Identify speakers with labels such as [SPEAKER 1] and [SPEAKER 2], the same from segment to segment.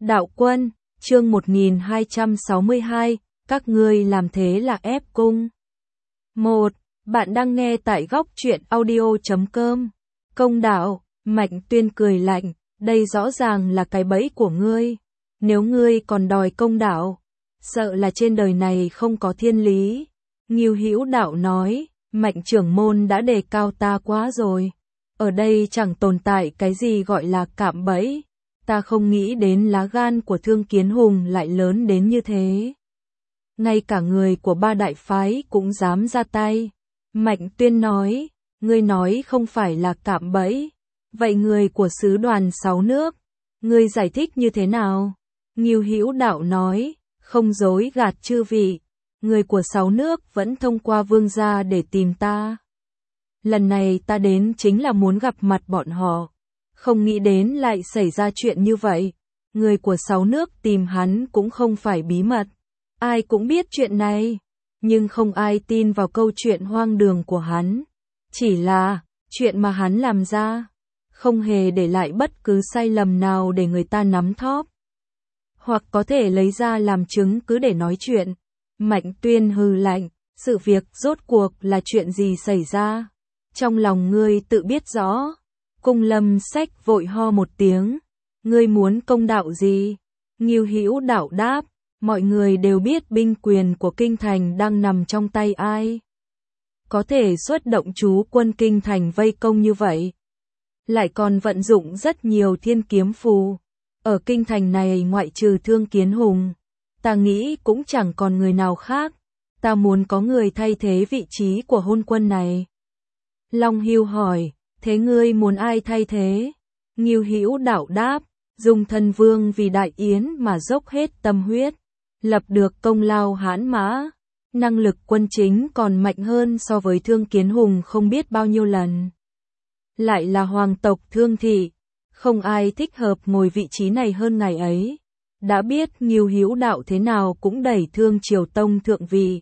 [SPEAKER 1] Đạo Quân, chương 1262, các ngươi làm thế là ép cung. 1. Bạn đang nghe tại góc truyện audio.com. Công đạo, Mạnh Tuyên cười lạnh, đây rõ ràng là cái bẫy của ngươi. Nếu ngươi còn đòi công đạo, sợ là trên đời này không có thiên lý. Ngưu Hữu Đạo nói, Mạnh trưởng môn đã đề cao ta quá rồi. Ở đây chẳng tồn tại cái gì gọi là cạm bẫy. Ta không nghĩ đến lá gan của Thương Kiến Hùng lại lớn đến như thế. Ngay cả người của ba đại phái cũng dám ra tay. Mạnh Tuyên nói, ngươi nói không phải là cạm bẫy. Vậy người của sứ đoàn 6 nước, ngươi giải thích như thế nào? Ngưu Hữu Đạo nói, không dối gạt chư vị. Người của 6 nước vẫn thông qua vương gia để tìm ta. Lần này ta đến chính là muốn gặp mặt bọn họ. Không nghĩ đến lại xảy ra chuyện như vậy. Người của 6 nước tìm hắn cũng không phải bí mật. Ai cũng biết chuyện này. Nhưng không ai tin vào câu chuyện hoang đường của hắn. Chỉ là, chuyện mà hắn làm ra, không hề để lại bất cứ sai lầm nào để người ta nắm thóp. Hoặc có thể lấy ra làm chứng cứ để nói chuyện. Mạnh Tuyên hừ lạnh, sự việc rốt cuộc là chuyện gì xảy ra? Trong lòng ngươi tự biết rõ. Cung Lâm Sách vội ho một tiếng. Ngươi muốn công đạo gì? Ngưu Hữu Đạo đáp, mọi người đều biết binh quyền của kinh thành đang nằm trong tay ai. Có thể xuất động chú quân kinh thành vây công như vậy. Lại còn vận dụng rất nhiều thiên kiếm phù. Ở kinh thành này ngoại trừ Thương Kiến Hùng, ta nghĩ cũng chẳng còn người nào khác. Ta muốn có người thay thế vị trí của hôn quân này. Long Hưu hỏi, thế ngươi muốn ai thay thế? Ngưu Hữu Đạo đáp, Dung Thân Vương vì đại yến mà dốc hết tâm huyết, lập được công lao hãn mã, năng lực quân chính còn mạnh hơn so với Thương Kiến Hùng không biết bao nhiêu lần. Lại là hoàng tộc Thương thị, không ai thích hợp ngồi vị trí này hơn ngài ấy. Đã biết Ngưu Hữu Đạo thế nào cũng đẩy Thương Triều Tông thượng vị.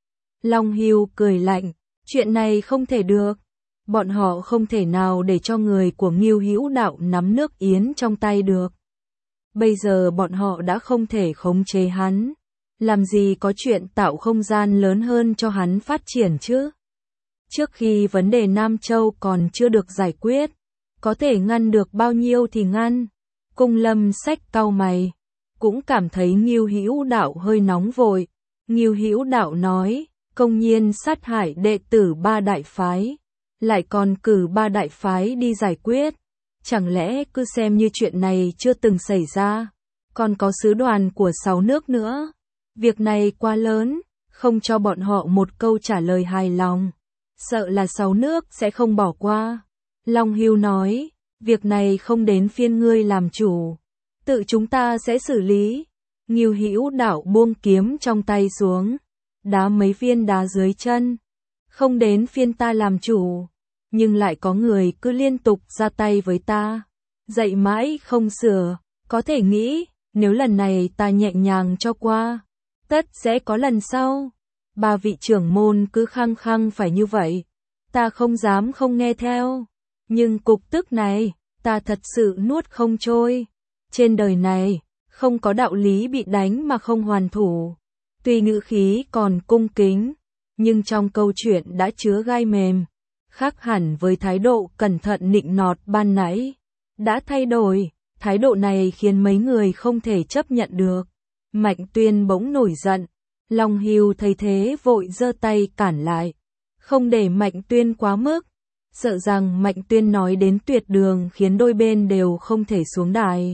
[SPEAKER 1] Long Hưu cười lạnh, chuyện này không thể được. Bọn họ không thể nào để cho người của Ngưu Hữu Đạo nắm nước yến trong tay được. Bây giờ bọn họ đã không thể khống chế hắn. Làm gì có chuyện tạo không gian lớn hơn cho hắn phát triển chứ? Trước khi vấn đề Nam Châu còn chưa được giải quyết, có thể ngăn được bao nhiêu thì ngăn. Cung Lâm Sách cau mày, cũng cảm thấy Ngưu Hữu Đạo hơi nóng vội. Ngưu Hữu Đạo nói, công nhiên sát hại đệ tử ba đại phái, lại còn cử ba đại phái đi giải quyết. Chẳng lẽ cứ xem như chuyện này chưa từng xảy ra? Còn có sứ đoàn của 6 nước nữa. Việc này quá lớn, không cho bọn họ một câu trả lời hài lòng. Sợ là 6 nước sẽ không bỏ qua. Long Hưu nói, việc này không đến phiên ngươi làm chủ. Tự chúng ta sẽ xử lý. Ngưu Hữu Đạo buông kiếm trong tay xuống, đá mấy viên đá dưới chân. Không đến phiên ta làm chủ. Nhưng lại có người cứ liên tục ra tay với ta. Dạy mãi không sửa. Có thể nghĩ, nếu lần này ta nhẹ nhàng cho qua, tất sẽ có lần sau. Ba vị trưởng môn cứ khăng khăng phải như vậy. Ta không dám không nghe theo. Nhưng cục tức này, ta thật sự nuốt không trôi. Trên đời này, không có đạo lý bị đánh mà không hoàn thủ. Tuy ngữ khí còn cung kính, nhưng trong câu chuyện đã chứa gai mềm. Khác hẳn với thái độ cẩn thận nịnh nọt ban nãy. Đã thay đổi, thái độ này khiến mấy người không thể chấp nhận được. Mạnh Tuyên bỗng nổi giận. Long Hưu thấy thế vội giơ tay cản lại. Không để Mạnh Tuyên quá mức. Sợ rằng Mạnh Tuyên nói đến tuyệt đường khiến đôi bên đều không thể xuống đài.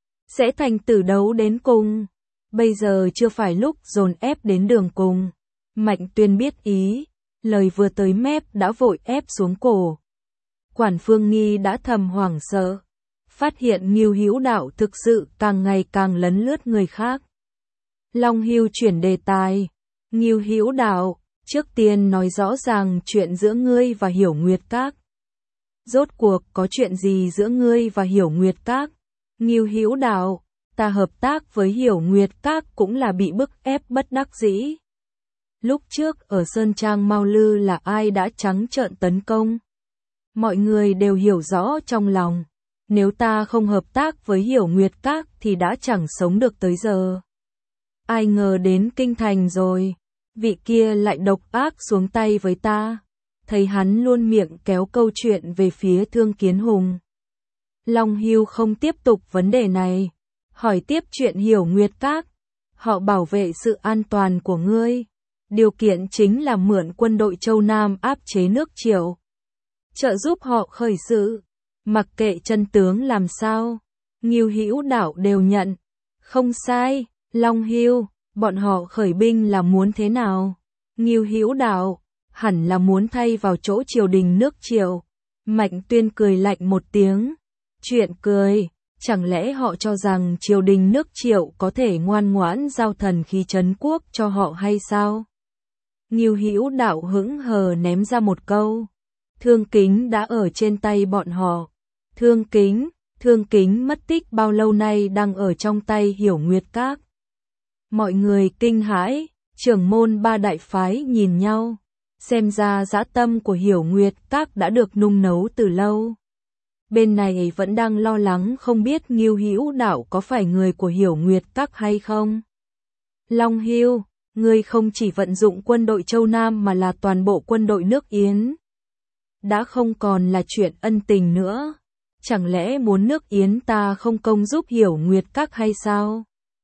[SPEAKER 1] Sẽ thành tử đấu đến cùng. Bây giờ chưa phải lúc dồn ép đến đường cùng. Mạnh Tuyên biết ý. Lời vừa tới mép đã vội ép xuống cổ. Quản Phương Nghi đã thầm hoảng sợ. Phát hiện Ngưu Hữu Đạo thực sự càng ngày càng lấn lướt người khác. Long Hưu chuyển đề tài. Ngưu Hữu Đạo, trước tiên nói rõ ràng chuyện giữa ngươi và Hiểu Nguyệt Các. Rốt cuộc có chuyện gì giữa ngươi và Hiểu Nguyệt Các? Ngưu Hữu Đạo, ta hợp tác với Hiểu Nguyệt Các cũng là bị bức ép bất đắc dĩ. Lúc trước ở Sơn Trang Mao Lư là ai đã trắng trợn tấn công? Mọi người đều hiểu rõ trong lòng. Nếu ta không hợp tác với Hiểu Nguyệt Các thì đã chẳng sống được tới giờ. Ai ngờ đến kinh thành rồi, vị kia lại độc ác xuống tay với ta. Thấy hắn luôn miệng kéo câu chuyện về phía Thương Kiến Hùng. Long Hưu không tiếp tục vấn đề này, hỏi tiếp chuyện Hiểu Nguyệt Các. Họ bảo vệ sự an toàn của ngươi. Điều kiện chính là mượn quân đội Châu Nam áp chế nước Triệu. Trợ giúp họ khởi sự. Mặc kệ chân tướng làm sao, Ngưu Hữu Đạo đều nhận. Không sai, Long Hưu, bọn họ khởi binh là muốn thế nào? Ngưu Hữu Đạo, hẳn là muốn thay vào chỗ triều đình nước Triệu. Mạnh Tuyên cười lạnh một tiếng. Chuyện cười, chẳng lẽ họ cho rằng triều đình nước Triệu có thể ngoan ngoãn giao thần khí trấn quốc cho họ hay sao? Ngưu Hữu Đạo hững hờ ném ra một câu. Thương Kính đã ở trên tay bọn họ. Thương Kính mất tích bao lâu nay đang ở trong tay Hiểu Nguyệt Các. Mọi người kinh hãi, trưởng môn ba đại phái nhìn nhau. Xem ra dã tâm của Hiểu Nguyệt Các đã được nung nấu từ lâu. Bên này vẫn đang lo lắng không biết Ngưu Hữu Đạo có phải người của Hiểu Nguyệt Các hay không. Long Hưu, ngươi không chỉ vận dụng quân đội Châu Nam mà là toàn bộ quân đội nước Yến. Đã không còn là chuyện ân tình nữa. Chẳng lẽ muốn nước Yến ta không công giúp Hiểu Nguyệt Các hay sao?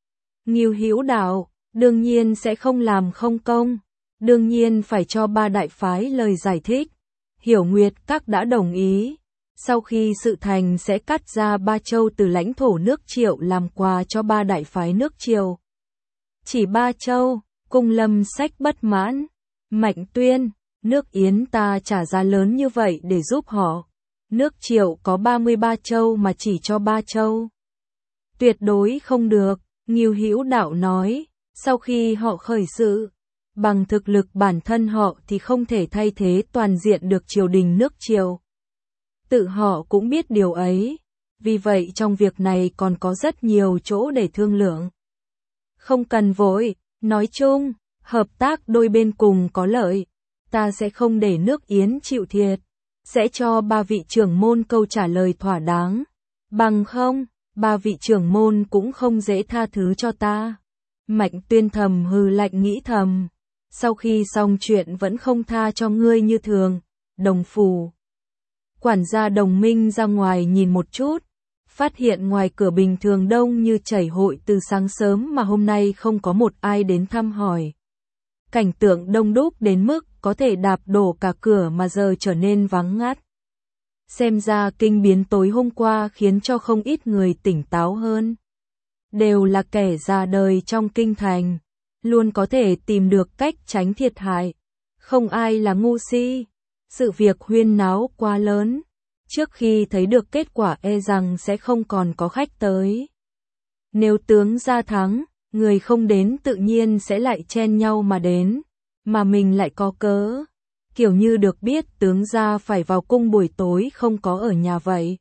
[SPEAKER 1] Ngưu Hữu Đạo, đương nhiên sẽ không làm không công. Đương nhiên phải cho ba đại phái lời giải thích. Hiểu Nguyệt Các đã đồng ý. Sau khi sự thành sẽ cắt ra 3 châu từ lãnh thổ nước Triệu làm quà cho ba đại phái nước Triệu. Chỉ 3 châu, Cung Lâm Sách bất mãn. Mạnh Tuyên, nước Yến ta trả giá lớn như vậy để giúp họ. Nước Triệu có 33 châu mà chỉ cho 3 châu. Tuyệt đối không được, Ngưu Hữu Đạo nói, sau khi họ khởi sự, bằng thực lực bản thân họ thì không thể thay thế toàn diện được triều đình nước Triệu. Tự họ cũng biết điều ấy, vì vậy trong việc này còn có rất nhiều chỗ để thương lượng. Không cần vội, nói chung, hợp tác đôi bên cùng có lợi, ta sẽ không để nước Yến chịu thiệt, sẽ cho 3 vị trưởng môn câu trả lời thỏa đáng. Bằng không, 3 vị trưởng môn cũng không dễ tha thứ cho ta. Mạnh Tuyên thầm hừ lạnh nghĩ thầm, sau khi xong chuyện vẫn không tha cho ngươi như thường. Đồng phủ. Quản gia Đồng Minh ra ngoài nhìn một chút, phát hiện ngoài cửa bình thường đông như chảy hội từ sáng sớm mà hôm nay không có một ai đến thăm hỏi. Cảnh tượng đông đúc đến mức có thể đạp đổ cả cửa mà giờ trở nên vắng ngắt. Xem ra kinh biến tối hôm qua khiến cho không ít người tỉnh táo hơn. Đều là kẻ già đời trong kinh thành, luôn có thể tìm được cách tránh thiệt hại. Không ai là ngu si. Sự việc huyên náo quá lớn, trước khi thấy được kết quả e rằng sẽ không còn có khách tới. Nếu tướng gia thắng, người không đến tự nhiên sẽ lại chen nhau mà đến, mà mình lại có cớ. Kiểu như được biết tướng gia phải vào cung buổi tối không có ở nhà vậy.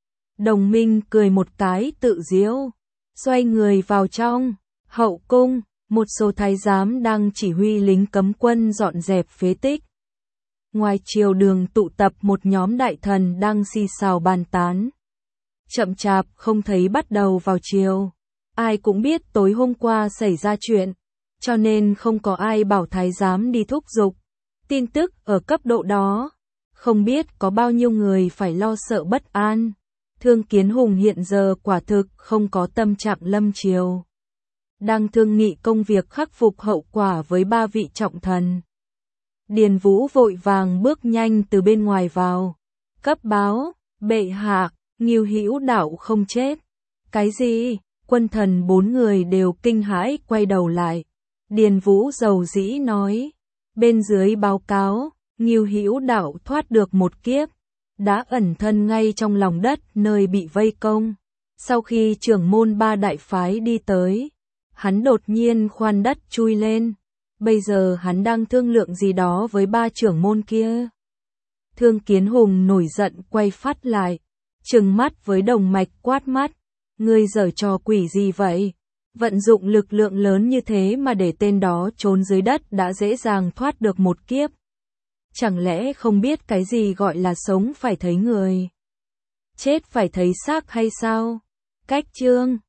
[SPEAKER 1] Đồng Minh cười một cái tự giễu, xoay người vào trong, hậu cung, một số thái giám đang chỉ huy lính cấm quân dọn dẹp phế tích. Ngoài triều đường tụ tập một nhóm đại thần đang xì xào bàn tán. Chậm chạp không thấy bắt đầu vào triều. Ai cũng biết tối hôm qua xảy ra chuyện, cho nên không có ai bảo thái giám đi thúc giục. Tin tức ở cấp độ đó, không biết có bao nhiêu người phải lo sợ bất an. Thương Kiến Hùng hiện giờ quả thực không có tâm trạng lâm triều. Đang thương nghị công việc khắc phục hậu quả với 3 vị trọng thần. Điền Vũ vội vàng bước nhanh từ bên ngoài vào. Cấp báo, bệ hạ, Ngưu Hữu Đạo không chết. Cái gì? Quân thần 4 người đều kinh hãi quay đầu lại. Điền Vũ dầu dĩ nói. Bên dưới báo cáo, Ngưu Hữu Đạo thoát được một kiếp. Đã ẩn thân ngay trong lòng đất nơi bị vây công. Sau khi trưởng môn 3 đại phái đi tới, hắn đột nhiên khoan đất chui lên. Bây giờ hắn đang thương lượng gì đó với 3 trưởng môn kia. Thương Kiến Hùng nổi giận quay phát lại, trừng mắt với Đồng Mạch quát mắt. Ngươi giở trò quỷ gì vậy? Vận dụng lực lượng lớn như thế mà để tên đó trốn dưới đất đã dễ dàng thoát được một kiếp. Chẳng lẽ không biết cái gì gọi là sống phải thấy người? chết phải thấy xác hay sao? Cách chương